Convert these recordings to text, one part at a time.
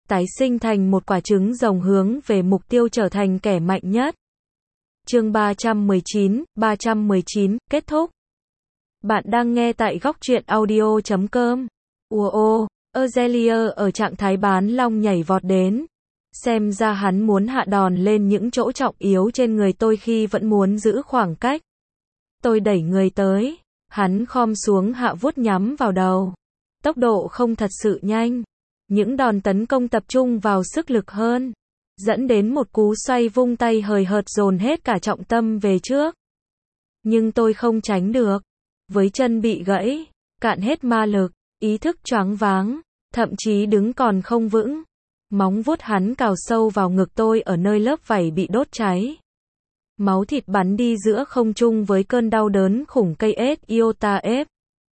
tái sinh thành một quả trứng rồng hướng về mục tiêu trở thành kẻ mạnh nhất. Chương 319, kết thúc. Bạn đang nghe tại góc truyện audio.com. Azealia ở trạng thái bán long nhảy vọt đến. Xem ra hắn muốn hạ đòn lên những chỗ trọng yếu trên người tôi khi vẫn muốn giữ khoảng cách. Tôi đẩy người tới. Hắn khom xuống hạ vuốt nhắm vào đầu. Tốc độ không thật sự nhanh. Những đòn tấn công tập trung vào sức lực hơn. Dẫn đến một cú xoay vung tay hời hợt dồn hết cả trọng tâm về trước. Nhưng tôi không tránh được. Với chân bị gãy, cạn hết ma lực, ý thức choáng váng, thậm chí đứng còn không vững. Móng vuốt hắn cào sâu vào ngực tôi ở nơi lớp vảy bị đốt cháy. Máu thịt bắn đi giữa không trung với cơn đau đớn khủng cây ết iota ép.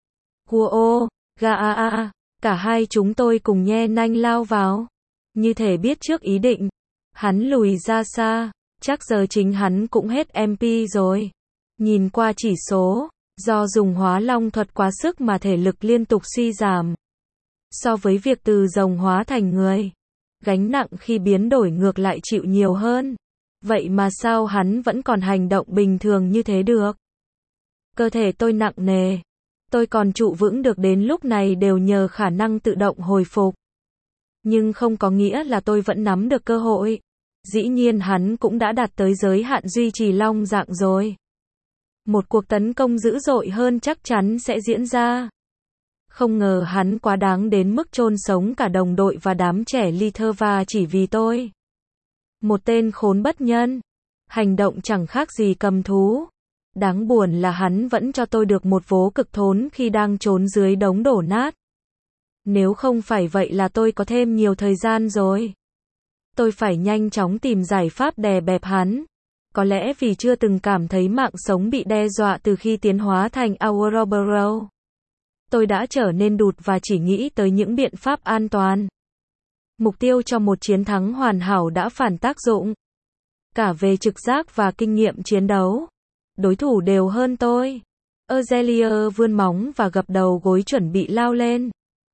Cả hai chúng tôi cùng nhe nanh lao vào. Như thể biết trước ý định. Hắn lùi ra xa, chắc giờ chính hắn cũng hết MP rồi. Nhìn qua chỉ số, do dùng hóa long thuật quá sức mà thể lực liên tục suy giảm. So với việc từ rồng hóa thành người, gánh nặng khi biến đổi ngược lại chịu nhiều hơn. Vậy mà sao hắn vẫn còn hành động bình thường như thế được? Cơ thể tôi nặng nề. Tôi còn trụ vững được đến lúc này đều nhờ khả năng tự động hồi phục. Nhưng không có nghĩa là tôi vẫn nắm được cơ hội. Dĩ nhiên hắn cũng đã đạt tới giới hạn duy trì long dạng rồi. Một cuộc tấn công dữ dội hơn chắc chắn sẽ diễn ra. Không ngờ hắn quá đáng đến mức chôn sống cả đồng đội và đám trẻ Litherva chỉ vì tôi. Một tên khốn bất nhân. Hành động chẳng khác gì cầm thú. Đáng buồn là hắn vẫn cho tôi được một vố cực thốn khi đang trốn dưới đống đổ nát. Nếu không phải vậy là tôi có thêm nhiều thời gian rồi. Tôi phải nhanh chóng tìm giải pháp đè bẹp hắn. Có lẽ vì chưa từng cảm thấy mạng sống bị đe dọa từ khi tiến hóa thành Ouroboros. Tôi đã trở nên đụt và chỉ nghĩ tới những biện pháp an toàn. Mục tiêu cho một chiến thắng hoàn hảo đã phản tác dụng. Cả về trực giác và kinh nghiệm chiến đấu. Đối thủ đều hơn tôi. Azealia vươn móng và gập đầu gối chuẩn bị lao lên.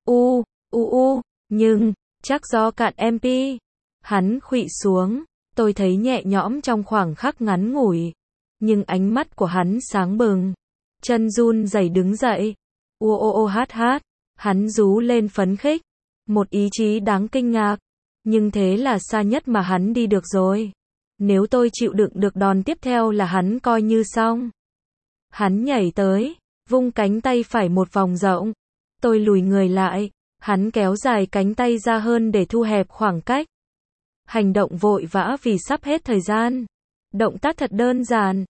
Nhưng, chắc do cạn MP. Hắn khuỵu xuống. Tôi thấy nhẹ nhõm trong khoảng khắc ngắn ngủi. Nhưng ánh mắt của hắn sáng bừng. Chân run rẩy đứng dậy. Hắn rú lên phấn khích. Một ý chí đáng kinh ngạc. Nhưng thế là xa nhất mà hắn đi được rồi. Nếu tôi chịu đựng được đòn tiếp theo là hắn coi như xong. Hắn nhảy tới. Vung cánh tay phải một vòng rộng. Tôi lùi người lại. Hắn kéo dài cánh tay ra hơn để thu hẹp khoảng cách. Hành động vội vã vì sắp hết thời gian. Động tác thật đơn giản.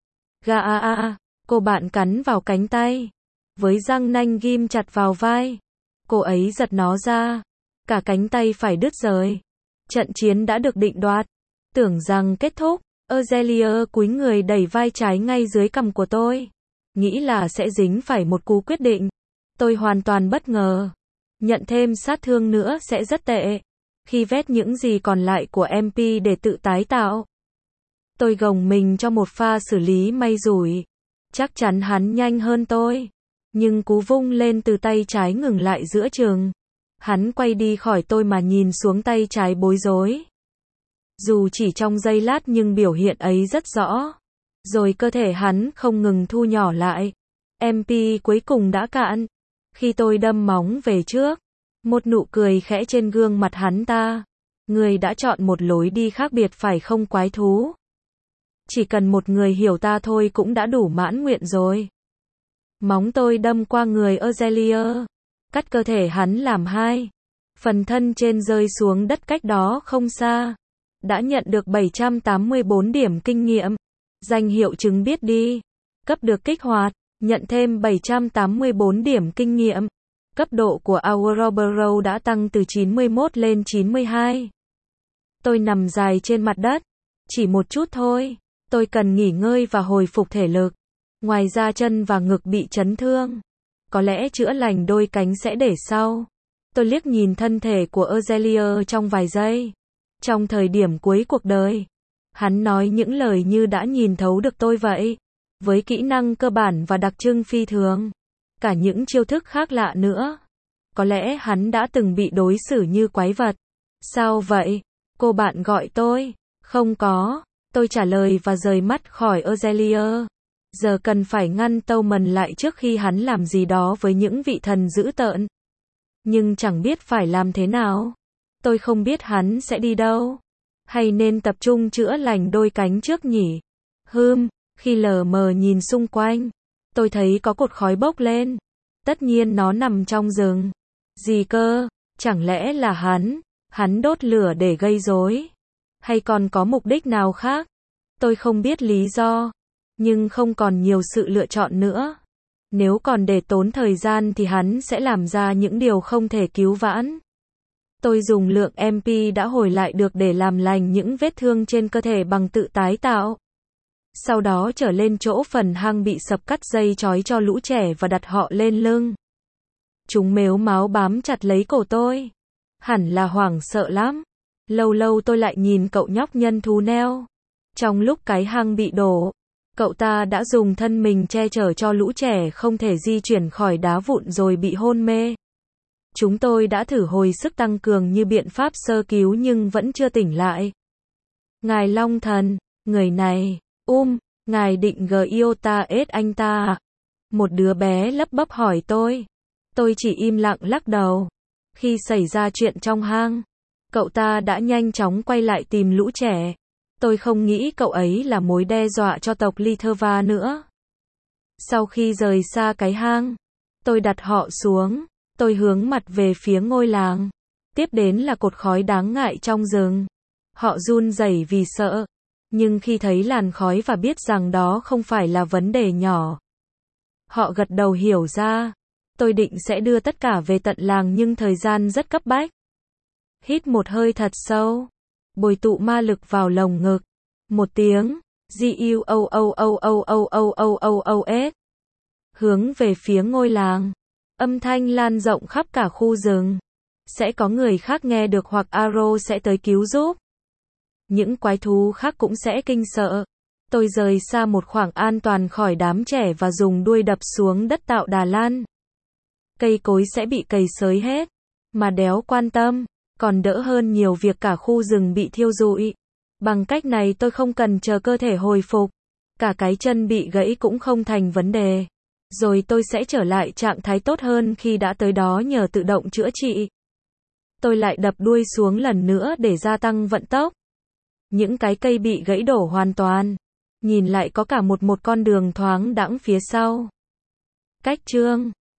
Cô bạn cắn vào cánh tay. Với răng nanh ghim chặt vào vai. Cô ấy giật nó ra. Cả cánh tay phải đứt rời. Trận chiến đã được định đoạt. Tưởng rằng kết thúc. Azealia cúi người đẩy vai trái ngay dưới cằm của tôi. Nghĩ là sẽ dính phải một cú quyết định. Tôi hoàn toàn bất ngờ. Nhận thêm sát thương nữa sẽ rất tệ. Khi vét những gì còn lại của MP để tự tái tạo. Tôi gồng mình cho một pha xử lý may rủi. Chắc chắn hắn nhanh hơn tôi. Nhưng cú vung lên từ tay trái ngừng lại giữa chừng. Hắn quay đi khỏi tôi mà nhìn xuống tay trái bối rối. Dù chỉ trong giây lát nhưng biểu hiện ấy rất rõ. Rồi cơ thể hắn không ngừng thu nhỏ lại. MP cuối cùng đã cạn. Khi tôi đâm móng về trước. Một nụ cười khẽ trên gương mặt hắn ta. Người đã chọn một lối đi khác biệt phải không quái thú? Chỉ cần một người hiểu ta thôi cũng đã đủ mãn nguyện rồi. Móng tôi đâm qua người Azealia. Cắt cơ thể hắn làm hai. Phần thân trên rơi xuống đất cách đó không xa. Đã nhận được 784 điểm kinh nghiệm. Danh hiệu chứng biết đi. Cấp được kích hoạt. Nhận thêm 784 điểm kinh nghiệm. Cấp độ của Ouroboros đã tăng từ 91 lên 92. Tôi nằm dài trên mặt đất. Chỉ một chút thôi. Tôi cần nghỉ ngơi và hồi phục thể lực. Ngoài ra chân và ngực bị chấn thương. Có lẽ chữa lành đôi cánh sẽ để sau. Tôi liếc nhìn thân thể của Azealia trong vài giây. Trong thời điểm cuối cuộc đời. Hắn nói những lời như đã nhìn thấu được tôi vậy. Với kỹ năng cơ bản và đặc trưng phi thường. Cả những chiêu thức khác lạ nữa. Có lẽ hắn đã từng bị đối xử như quái vật. Sao vậy? Cô bạn gọi tôi. Không có. Tôi trả lời và rời mắt khỏi Azealia. Giờ cần phải ngăn Tillman lại trước khi hắn làm gì đó với những vị thần dữ tợn. Nhưng chẳng biết phải làm thế nào. Tôi không biết hắn sẽ đi đâu. Hay nên tập trung chữa lành đôi cánh trước nhỉ? Khi lờ mờ nhìn xung quanh, tôi thấy có cột khói bốc lên. Tất nhiên nó nằm trong rừng. Gì cơ? Chẳng lẽ là hắn đốt lửa để gây rối? Hay còn có mục đích nào khác? Tôi không biết lý do, nhưng không còn nhiều sự lựa chọn nữa. Nếu còn để tốn thời gian thì hắn sẽ làm ra những điều không thể cứu vãn. Tôi dùng lượng MP đã hồi lại được để làm lành những vết thương trên cơ thể bằng tự tái tạo. Sau đó trở lên chỗ phần hang bị sập, cắt dây trói cho lũ trẻ và đặt họ lên lưng. Chúng mếu máo bám chặt lấy cổ tôi. Hẳn là hoảng sợ lắm. Lâu lâu tôi lại nhìn cậu nhóc nhân thú Neo. Trong lúc cái hang bị đổ, cậu ta đã dùng thân mình che chở cho lũ trẻ không thể di chuyển khỏi đá vụn rồi bị hôn mê. Chúng tôi đã thử hồi sức tăng cường như biện pháp sơ cứu nhưng vẫn chưa tỉnh lại. Ngài Long Thần, người này, ngài định Giota ết anh ta à? Một đứa bé lắp bắp hỏi tôi. Tôi chỉ im lặng lắc đầu. Khi xảy ra chuyện trong hang, cậu ta đã nhanh chóng quay lại tìm lũ trẻ. Tôi không nghĩ cậu ấy là mối đe dọa cho tộc Litherva nữa. Sau khi rời xa cái hang, tôi đặt họ xuống. Tôi hướng mặt về phía ngôi làng. Tiếp đến là cột khói đáng ngại trong rừng. Họ run rẩy vì sợ. Nhưng khi thấy làn khói và biết rằng đó không phải là vấn đề nhỏ, họ gật đầu hiểu ra. Tôi định sẽ đưa tất cả về tận làng nhưng thời gian rất cấp bách. Hít một hơi thật sâu. Bồi tụ ma lực vào lồng ngực. Một tiếng. G-U-O-O-O-O-O-O-O-O-O-S. Hướng về phía ngôi làng. Âm thanh lan rộng khắp cả khu rừng. Sẽ có người khác nghe được hoặc Arrow sẽ tới cứu giúp. Những quái thú khác cũng sẽ kinh sợ. Tôi rời xa một khoảng an toàn khỏi đám trẻ và dùng đuôi đập xuống đất tạo đà lan. Cây cối sẽ bị cày xới hết. Mà đéo quan tâm. Còn đỡ hơn nhiều việc cả khu rừng bị thiêu rụi. Bằng cách này tôi không cần chờ cơ thể hồi phục. Cả cái chân bị gãy cũng không thành vấn đề. Rồi tôi sẽ trở lại trạng thái tốt hơn khi đã tới đó nhờ tự động chữa trị. Tôi lại đập đuôi xuống lần nữa để gia tăng vận tốc. Những cái cây bị gãy đổ hoàn toàn. Nhìn lại có cả một con đường thoáng đãng phía sau. Cách chương